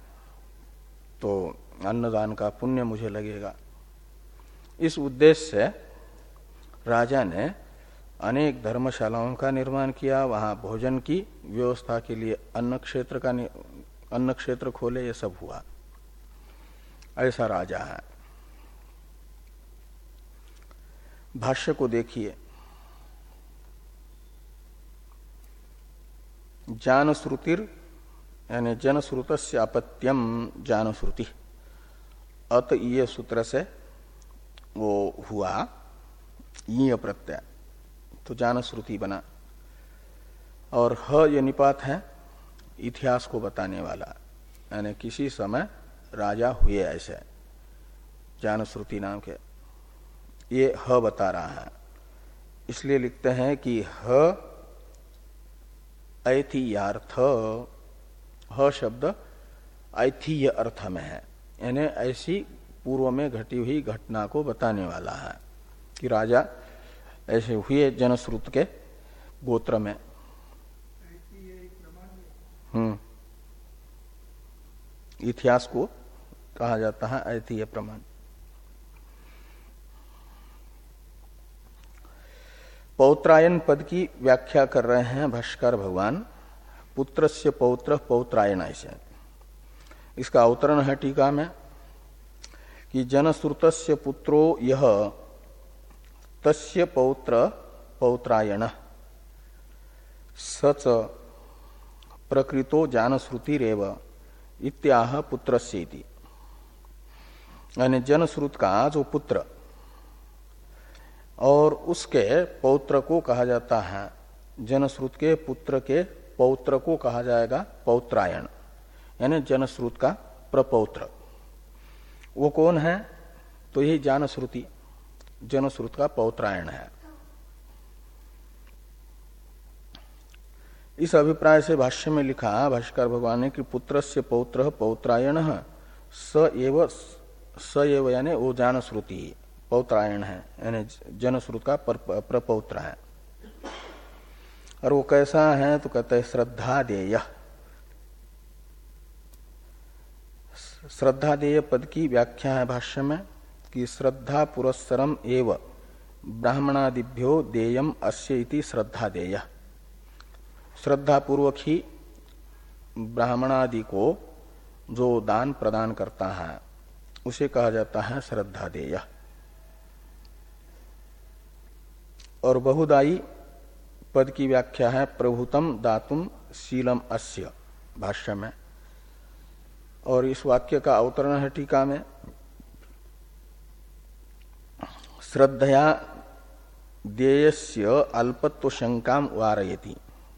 तो अन्नदान का पुण्य मुझे लगेगा। इस उद्देश्य से राजा ने अनेक धर्मशालाओं का निर्माण किया, वहां भोजन की व्यवस्था के लिए अन्न क्षेत्र का अन्न क्षेत्र खोले, ये सब हुआ। ऐसा राजा है। भाष्य को देखिए, जान श्रुतिर यानी जन श्रुतस्य अपत्यम जान श्रुति, अत ये सूत्र से वो हुआ ईय प्रत्यय, तो जान श्रुति बना। और ह ये निपात है इतिहास को बताने वाला, यानी किसी समय राजा हुए ऐसे, जान श्रुति नाम के, ये ह बता रहा है। इसलिए लिखते हैं कि ह ऐथियार्थ, ह शब्द ऐथिय अर्थ में है, यानी ऐसी पूर्व में घटी हुई घटना को बताने वाला है कि राजा ऐसे हुए जनश्रुत के गोत्र में। हम्म इतिहास को कहा जाता है ऐतिह्य प्रमाण। पौत्रायन पद की व्याख्या कर रहे हैं भाष्कर भगवान। पुत्रस्य पौत्र पौत्रायण, ऐसे इसका अवतरण है टीका में कि जनश्रुतस्य पुत्रो यह तस्य पौत्र पौत्रायण सच प्रकृतो जानश्रुतिरेव इत्याह पुत्रस्येति। यानी जनश्रुत का जो पुत्र और उसके पौत्र को कहा जाता है, जनश्रुत के पुत्र के पौत्र को कहा जाएगा पौत्रायण, यानी जनश्रुत का प्रपौत्र। वो कौन है? तो यही जानश्रुति जनश्रुत का पौत्रायण है। इस अभिप्राय से भाष्य में लिखा भाष्कर भगवान ने कि पुत्रस्य पौत्र पौत्रायण स एव स एव, यानी वो जानश्रुति पौत्रायण है, यानी जनश्रुत का प्रपौत्र है। और वो कैसा है? तो कहते हैं श्रद्धादेय। श्रद्धादेय पद की व्याख्या है भाष्य में कि श्रद्धा पुरस्सरम एव ब्राह्मणादिभ्यो देयम अस्य इति श्रद्धादेय। श्रद्धा पूर्वक ही ब्राह्मणादि को जो दान प्रदान करता है उसे कहा जाता है श्रद्धादेय। और बहुदायी पद की व्याख्या है प्रभुतम दातुम शीलम अस्य भाष्य में। और इस वाक्य का अवतरण है टीका में, श्रद्धया देयस्य अल्पत्व शंकाम वारयति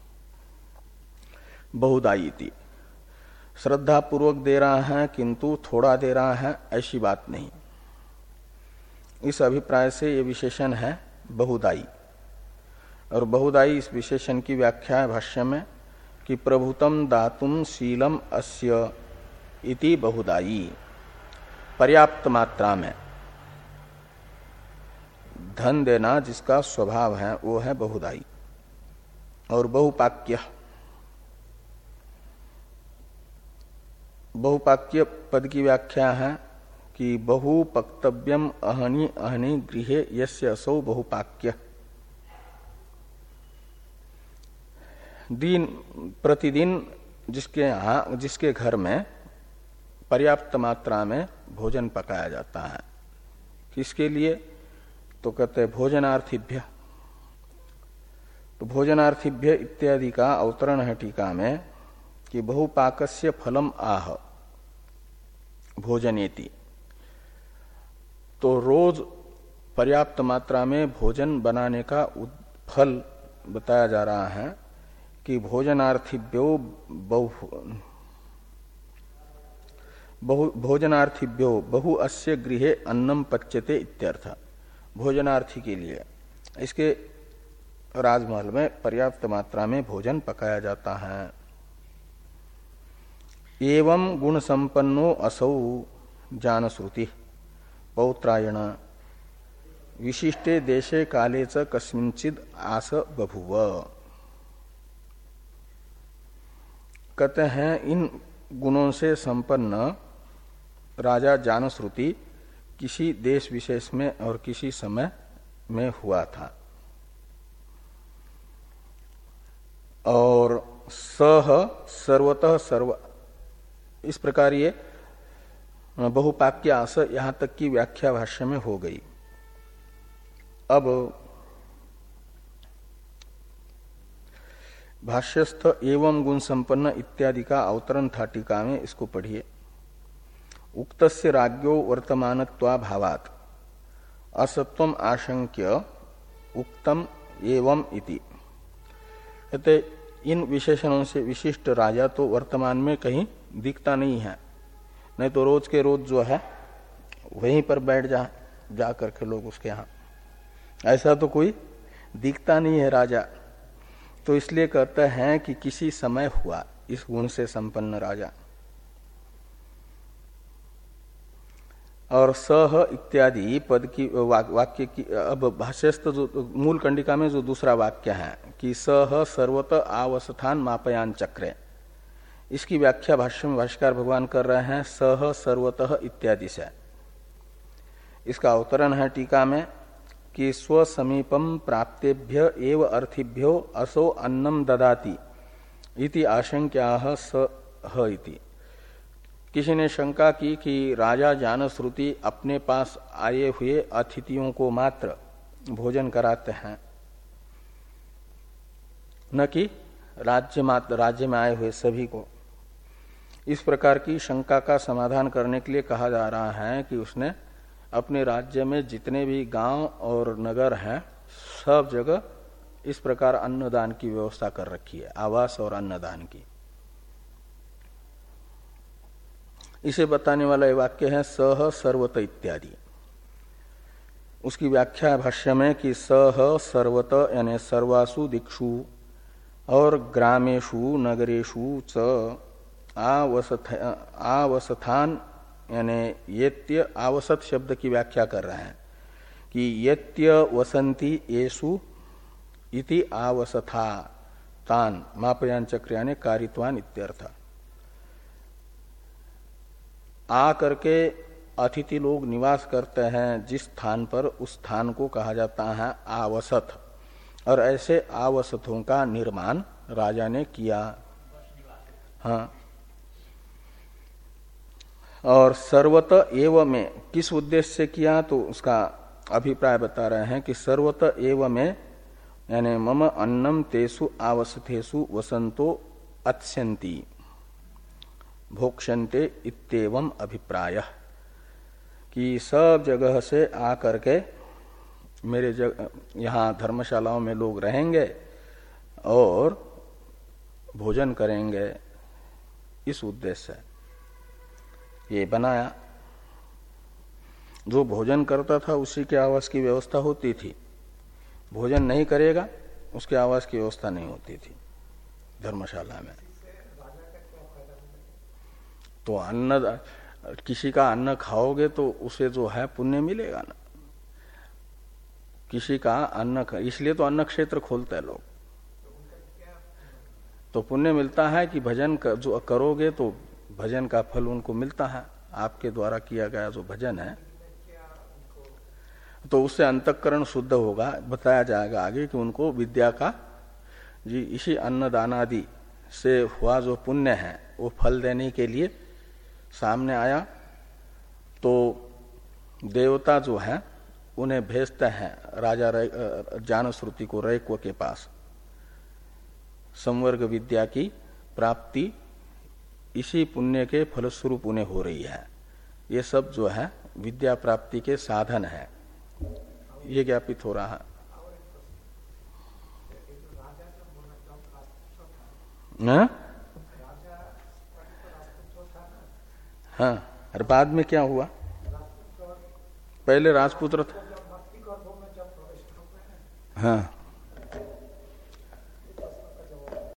बहुदायीति। श्रद्धा पूर्वक दे रहा है किंतु थोड़ा दे रहा है, ऐसी बात नहीं। इस अभिप्राय से ये विशेषण है बहुदायी। और बहुदायी इस विशेषण की व्याख्या है भाष्य में कि प्रभुतम दातुम शीलम अस्य इति बहुदायी, पर्याप्त मात्रा में धन देना जिसका स्वभाव है वो है बहुदायी। और बहुपाक्य, बहुपाक्य पद की व्याख्या है कि बहुपक्तव्यम अहनि अहनि गृहे यस्य असौ बहुपाक्य। दिन प्रतिदिन जिसके यहाँ जिसके घर में पर्याप्त मात्रा में भोजन पकाया जाता है, किसके लिए? तो कहते हैं भोजनार्थिभ्य। तो भोजनार्थिभ्य इत्यादि का अवतरण है टीका में कि बहुपाकस्य फलम आह भोजनेति। तो रोज पर्याप्त मात्रा में भोजन बनाने का फल बताया जा रहा है कि भोजनार्थिभ्यो बहु बहु भोजनार्थिभ्यो बहु अस्य गृहे अन्नम पच्यते इत्यर्थ। भोजनार्थी के लिए इसके राजमहल में पर्याप्त मात्रा में भोजन पकाया जाता है। एवं गुण संपन्नो असौ जानश्रुति पौत्रायण विशिष्टे देशे काले च कस्मिंचिद आस बभुव। कहते हैं इन गुणों से संपन्न राजा जानश्रुति किसी देश विशेष में और किसी समय में हुआ था। और सह सर्वतः सर्व, इस प्रकार ये बहुपाक्य आस यहां तक की व्याख्या भाष्य में हो गई। अब भाष्यस्थ एवं गुण संपन्न इत्यादि का अवतरण था टीका में, इसको पढ़िए। उक्तस्य राज्ञो वर्तमानत्वा भावात् असत्वम आशंक्य उक्तम एवं इति। कहते इन विशेषणों से विशिष्ट राजा तो वर्तमान में कहीं दिखता नहीं है, नहीं तो रोज के रोज जो है वहीं पर बैठ जा जा करके लोग उसके यहाँ, ऐसा तो कोई दिखता नहीं है राजा। तो इसलिए कहते हैं कि किसी समय हुआ इस गुण से संपन्न राजा। और सह इत्यादि पद की वाक्य की अब भाष्यस्थ जो मूल कंडिका में जो दूसरा वाक्य है कि सह सर्वत आवस्थान मापयान चक्रे, इसकी व्याख्या भाष्य में भाष्यकार भगवान कर रहे हैं सह सर्वतः इत्यादि से। इसका अवतरण है टीका में कि स्वसमीपम प्राप्तेभ्य एव अर्थिभ्यो असो अन्नम ददाति इति आशंक्याः सह इति। किसी ने शंका की कि राजा जानश्रुति अपने पास आए हुए अतिथियों को मात्र भोजन कराते हैं, न कि राज्य मात्र राज्य में आए हुए सभी को। इस प्रकार की शंका का समाधान करने के लिए कहा जा रहा है कि उसने अपने राज्य में जितने भी गांव और नगर हैं सब जगह इस प्रकार अन्नदान की व्यवस्था कर रखी है, आवास और अन्नदान की। इसे बताने वाला वाक्य है सह सर्वत इत्यादि। उसकी व्याख्या है भाष्य में कि सह सर्वत यानी सर्वासु दिक्षु और ग्रामेषु नगरेषु च आवसथ आवसथान यानी येत्य आवसत शब्द की व्याख्या कर रहे हैं कि येत्य वसंती येषु इति आवसथा तान मापयान चक्र यानी कारित्वान इत्यर्थ। आ करके अतिथि लोग निवास करते हैं जिस स्थान पर, उस स्थान को कहा जाता है आवसथ। और ऐसे आवसथों का निर्माण राजा ने किया। हाँ, और सर्वत एव में किस उद्देश्य से किया तो उसका अभिप्राय बता रहे हैं कि सर्वत एव में यानी मम अन्नम तेसु आवसथेसु वसंतो अत्स्यन्ति भोक्ष्यन्ते इत्येवं अभिप्राय, कि सब जगह से आकर के मेरे जग यहाँ धर्मशालाओं में लोग रहेंगे और भोजन करेंगे, इस उद्देश्य से ये बनाया। जो भोजन करता था उसी के आवास की व्यवस्था होती थी, भोजन नहीं करेगा उसके आवास की व्यवस्था नहीं होती थी धर्मशाला में। तो अन्न, किसी का अन्न खाओगे तो उसे जो है पुण्य मिलेगा ना। किसी का अन्न, इसलिए तो अन्न क्षेत्र खोलते हैं लोग, तो पुण्य मिलता है कि भजन कर, जो करोगे तो भजन का फल उनको मिलता है। आपके द्वारा किया गया जो भजन है तो उससे अंतःकरण शुद्ध होगा। बताया जाएगा आगे कि उनको विद्या का जी इसी अन्नदान आदि से हुआ जो पुण्य है वो फल देने के लिए सामने आया। तो देवता जो है उन्हें भेजते हैं राजा जानश्रुति को रैक्व के पास। संवर्ग विद्या की प्राप्ति इसी पुण्य के फलस्वरूप उन्हें हो रही है। ये सब जो है विद्या प्राप्ति के साधन है, ये ज्ञापित हो रहा है। न? हाँ, और बाद में क्या हुआ? पहले राजपुत्र था। हाँ,